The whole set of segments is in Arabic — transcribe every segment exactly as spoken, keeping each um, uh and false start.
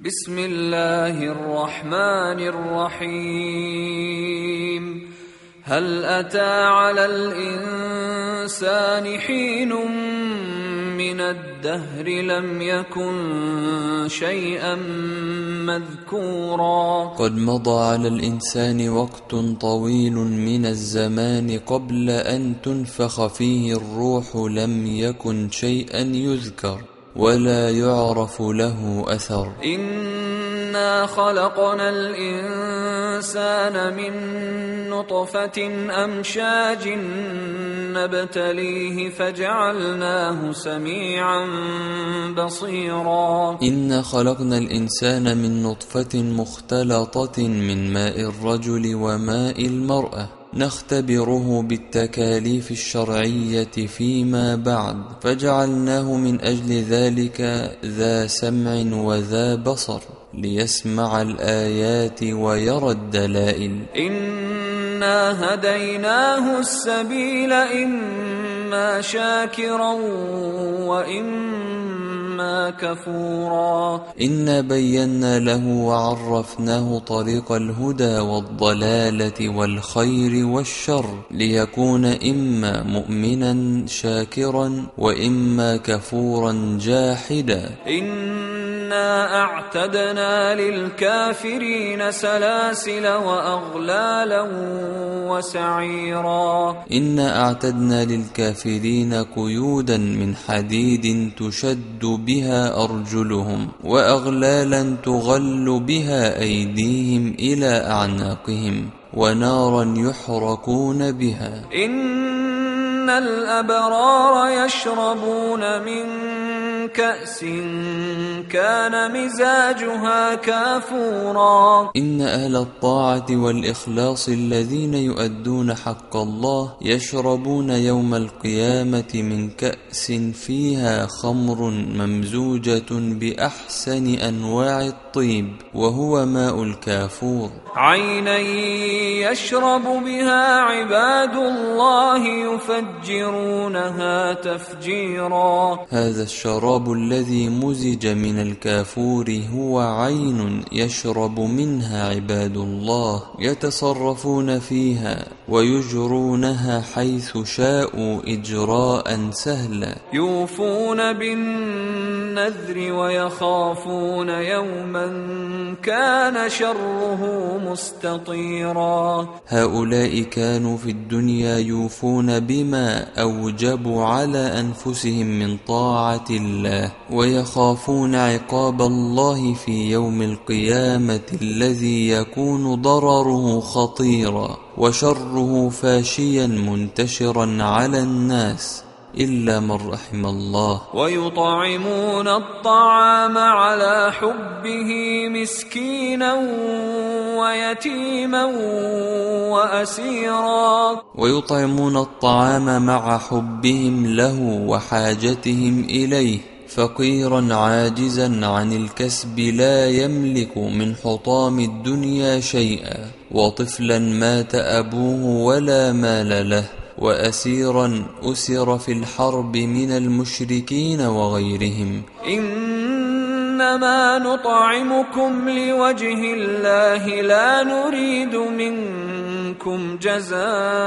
بسم الله الرحمن الرحيم. هل أتى على الإنسان حين من الدهر لم يكن شيئا مذكورا قد مضى على الإنسان وقت طويل من الزمان قبل أن تنفخ فيه الروح لم يكن شيئا يذكر ولا يعرف له أثر. إنا خلقنا الإنسان من نطفة أمشاج نبتليه فجعلناه سميعا بصيرا. إنا خلقنا الإنسان من نطفة مختلطة من ماء الرجل وماء المرأة نختبره بالتكاليف الشرعية فيما بعد فجعلناه من أجل ذلك ذا سمع وذا بصر ليسمع الآيات ويرى الدلائل. إنا هديناه السبيل إما شاكرا وإما كفورا. إنا بينا له وعرفناه طريق الهدى والضلالة والخير والشر ليكون إما مؤمنا شاكرا وإما كفورا جاحدا. إنا أعتدنا للكافرين سلاسل وأغلالا وسعيرا. إنا أعتدنا للكافرين قيودا من حديد تشد بها أرجلهم وأغلالا تغل بها أيديهم إلى أعناقهم ونارا يحرقون بها. إن الأبرار يشربون من كأس كان مزاجها كافورا. إن أهل الطاعة والإخلاص الذين يؤدون حق الله يشربون يوم القيامة من كأس فيها خمر ممزوجة بأحسن أنواع الطيب وهو ماء الكافور. عينا يشرب بها عباد الله يفجرونها تفجيرا. هذا الشراب الذي مزج من الكافور هو عين يشرب منها عباد الله يتصرفون فيها ويجرونها حيث شاءوا إجراء سهلا. يوفون بالنذر ويخافون يوما كان شره مستطيرا. هؤلاء كانوا في الدنيا يوفون بما أوجبوا على أنفسهم من طاعة الله ويخافون عقاب الله في يوم القيامة الذي يكون ضرره خطيرا وشره فاشيا منتشرا على الناس إلا من رحم الله. ويطعمون الطعام على حبه مسكينا ويتيما وأسيرا. ويطعمون الطعام مع حبهم له وحاجتهم إليه فقيرا عاجزا عن الكسب لا يملك من حطام الدنيا شيئا وطفلا مات أبوه ولا مال له وأسيرا أسر في الحرب من المشركين وغيرهم. إنما نطعمكم لوجه الله لا نريد منكم جزاء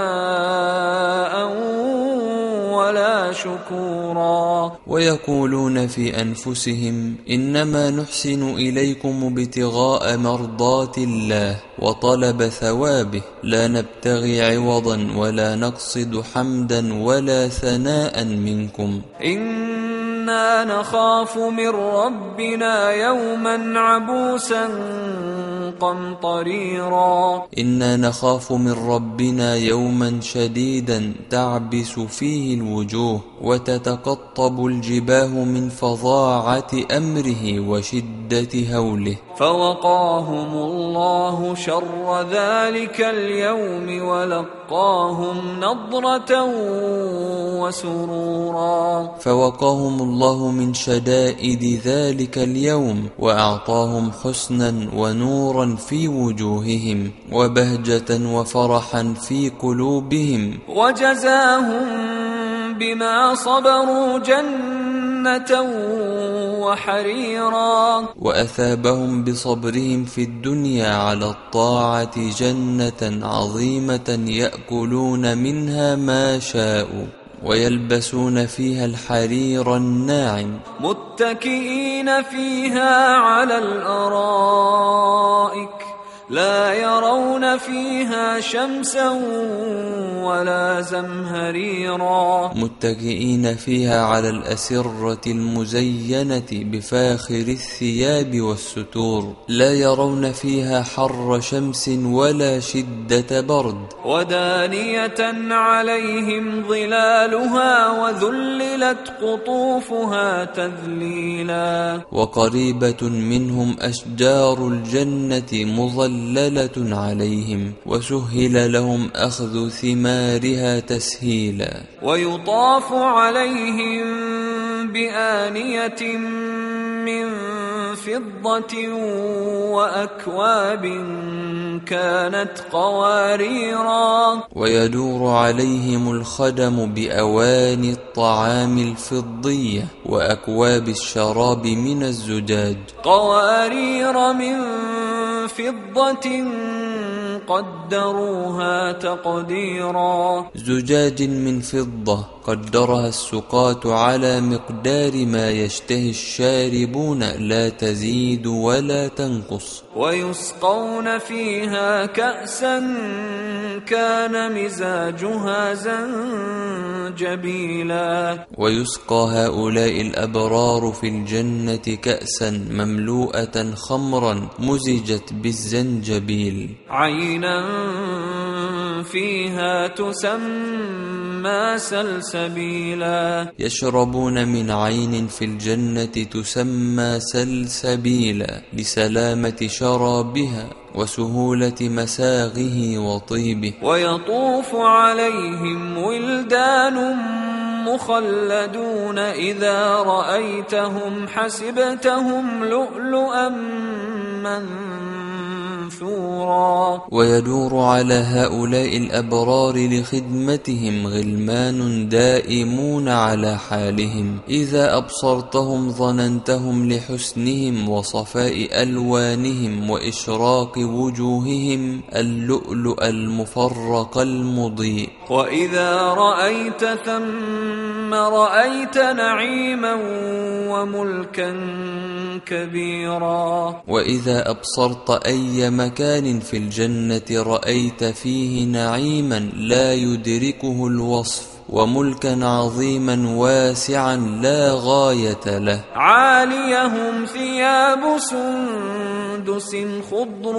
ولا شكورا. ويقولون في أنفسهم إنما نحسن إليكم ابتغاء مرضات الله وطلب ثوابه لا نبتغي عوضا ولا نقصد حمدا ولا ثناء منكم. إنا نخاف من ربنا يوما عبوسا قمطريرا. إنا نخاف من ربنا يوما شديدا تعبس فيه الوجوه وتتقطب الجباه من فظاعة أمره وشدة هوله. فوقاهم الله شر ذلك اليوم ولقاهم نضرة وسرورا. فوقاهم الله من شدائد ذلك اليوم وأعطاهم حسنا ونورا في وجوههم وبهجة وفرحا في قلوبهم وجزاهم بما صبروا جنة وحريرا. وأثابهم بصبرهم في الدنيا على الطاعة جنة عظيمة يأكلون منها ما شاءوا ويلبسون فيها الحرير الناعم متكئين فيها على الأرائك لا يرون فيها شمسا ولا زمهريرا. متكئين فيها على الأسرة المزينة بفاخر الثياب والستور لا يرون فيها حر شمس ولا شدة برد. ودانية عليهم ظلالها وذللت قطوفها تذليلا. وقريبة منهم أشجار الجنة مظللة عليهم وسهل لهم أخذ ثمارها تسهيلا. ويطاف عليهم بآنية من فضة وأكواب كانت قواريرا. ويدور عليهم الخدم بأواني الطعام الفضية وأكواب الشراب من الزجاج قوارير من فضة قدروها تقديرا. زجاج من فضة قدرها السقاة على مقدار ما يشتهي الشاربون لا تزيد ولا تنقص. ويسقون فيها كأسا كان مزاجها زنجبيلا. ويسقى هؤلاء الأبرار في الجنة كأسا مملوءة خمرا مزجت بالزنجبيل عينا فيها تسمى سلسبيلا. يشربون من عين في الجنة تسمى سلسبيلا لسلامة شرابها وسهولة مساغه وطيبه. ويطوف عليهم ولدان مخلدون إذا رأيتهم حسبتهم لؤلؤا منثورا. ويدور على هؤلاء الأبرار لخدمتهم غلمان دائمون على حالهم إذا أبصرتهم ظننتهم لحسنهم وصفاء ألوانهم وإشراق وجوههم اللؤلؤ المفرق المضيء. وإذا رأيت ثم رأيت نعيما وملكا كبيرا. وإذا أبصرت أي مكان في الجنة رأيت فيه نعيما لا يدركه الوصف وملكا عظيما واسعا لا غاية له. عاليهم ثياب سندس خضر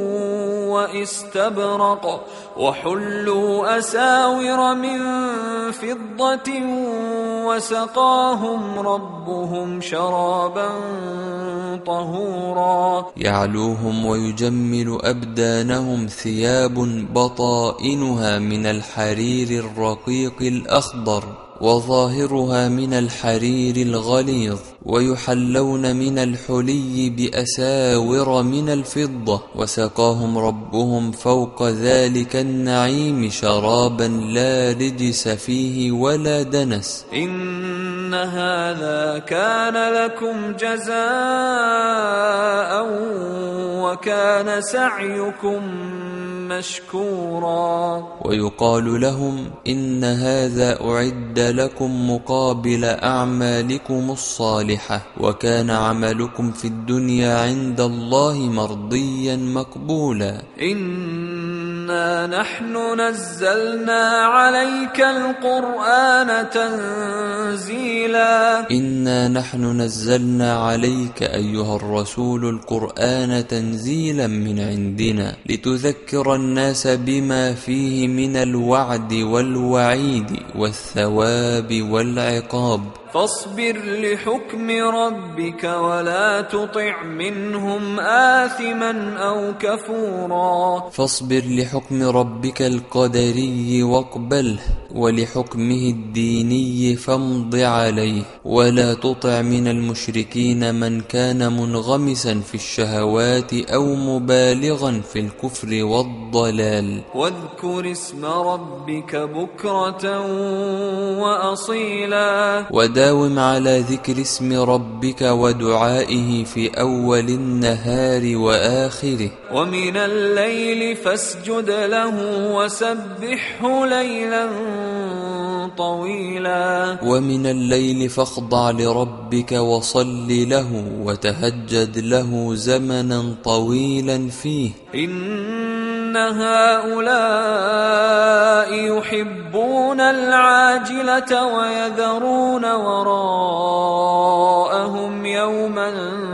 واستبرق وحلوا أساور من فضة وسقاهم ربهم شرابا طهورا. يعلوهم ويجمل أبدانهم ثياب بطائنها من الحرير الرقيق الأخضر وظاهرها من الحرير الغليظ ويحلون من الحلي بأساور من الفضة وسقاهم ربهم فوق ذلك النعيم شرابا لا رجس فيه ولا دنس. إن هذا كان لكم جزاء وكان سعيكم مشكورا. ويقال لهم إن هذا أعد لكم مقابل أعمالكم الصالحة وكان عملكم في الدنيا عند الله مرضيا مقبولا. إنا نحن نزلنا عليك القرآن تنزيلا. إنا نحن نزلنا عليك أيها الرسول القرآن تنزيلا من عندنا لتذكر الناس بما فيه من الوعد والوعيد والثواب والعقاب. فاصبر لحكم ربك ولا تطع منهم آثما أو كفورا. فاصبر لحكم ربك القدري واقبله ولحكمه الديني فامض عليه ولا تطع من المشركين من كان منغمسا في الشهوات أو مبالغا في الكفر والضلال. واذكر اسم ربك بكرة وأصيلا. وداوم على ذكر اسم ربك ودعائه في أول النهار وآخره. ومن الليل فاسجد له وسبحه ليلا طويلا. ومن الليل فاخضع لربك وصل له وتهجد له زمنا طويلا فيه. إن هؤلاء يحبون العاجلة ويذرون وراءهم يوما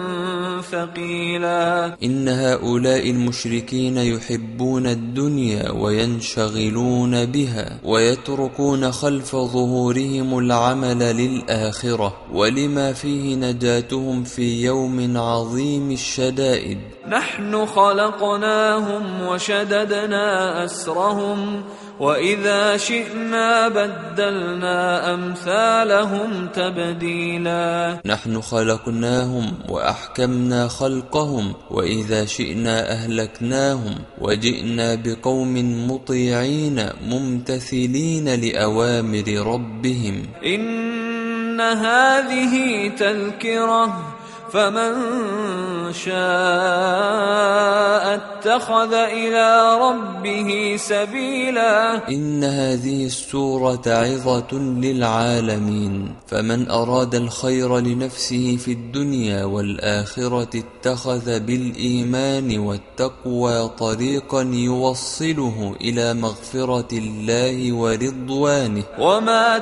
ثقيلا. إن هؤلاء المشركين يحبون الدنيا وينشغلون بها ويتركون خلف ظهورهم العمل للآخرة ولما فيه نجاتهم في يوم عظيم الشدائد. نحن خلقناهم وشددنا أسرهم وإذا شئنا بدلنا أمثالهم تبديلا. نحن خلقناهم وأحكمنا خلقهم وإذا شئنا أهلكناهم وجئنا بقوم مطيعين ممتثلين لأوامر ربهم. إن هذه تذكرة فمن شاء اتخذ إلى ربه سبيلا. إن هذه السورة عظة للعالمين، فمن أراد الخير لنفسه في الدنيا والآخرة اتخذ بالإيمان والتقوى طريقا يوصله إلى مغفرة الله ورضوانه. وما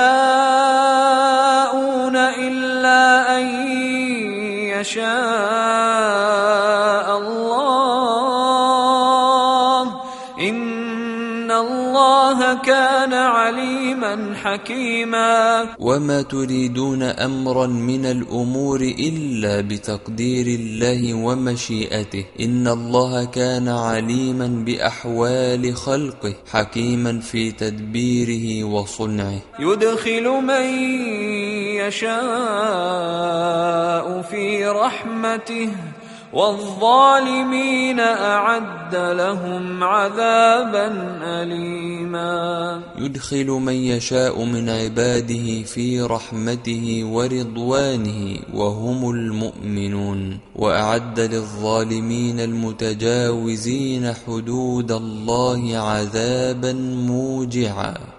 تشاءون إلا أن يشاء الله إن الله كان عليما حكيما. وما تريدون أمرا من الأمور إلا بتقدير الله ومشيئته. إن الله كان عليما بأحوال خلقه حكيما في تدبيره وصنعه. يدخل من يشاء في رحمته والظالمين أعد لهم عذابا أليما. يدخل من يشاء من عباده في رحمته ورضوانه وهم المؤمنون، وأعد للظالمين المتجاوزين حدود الله عذابا موجعا.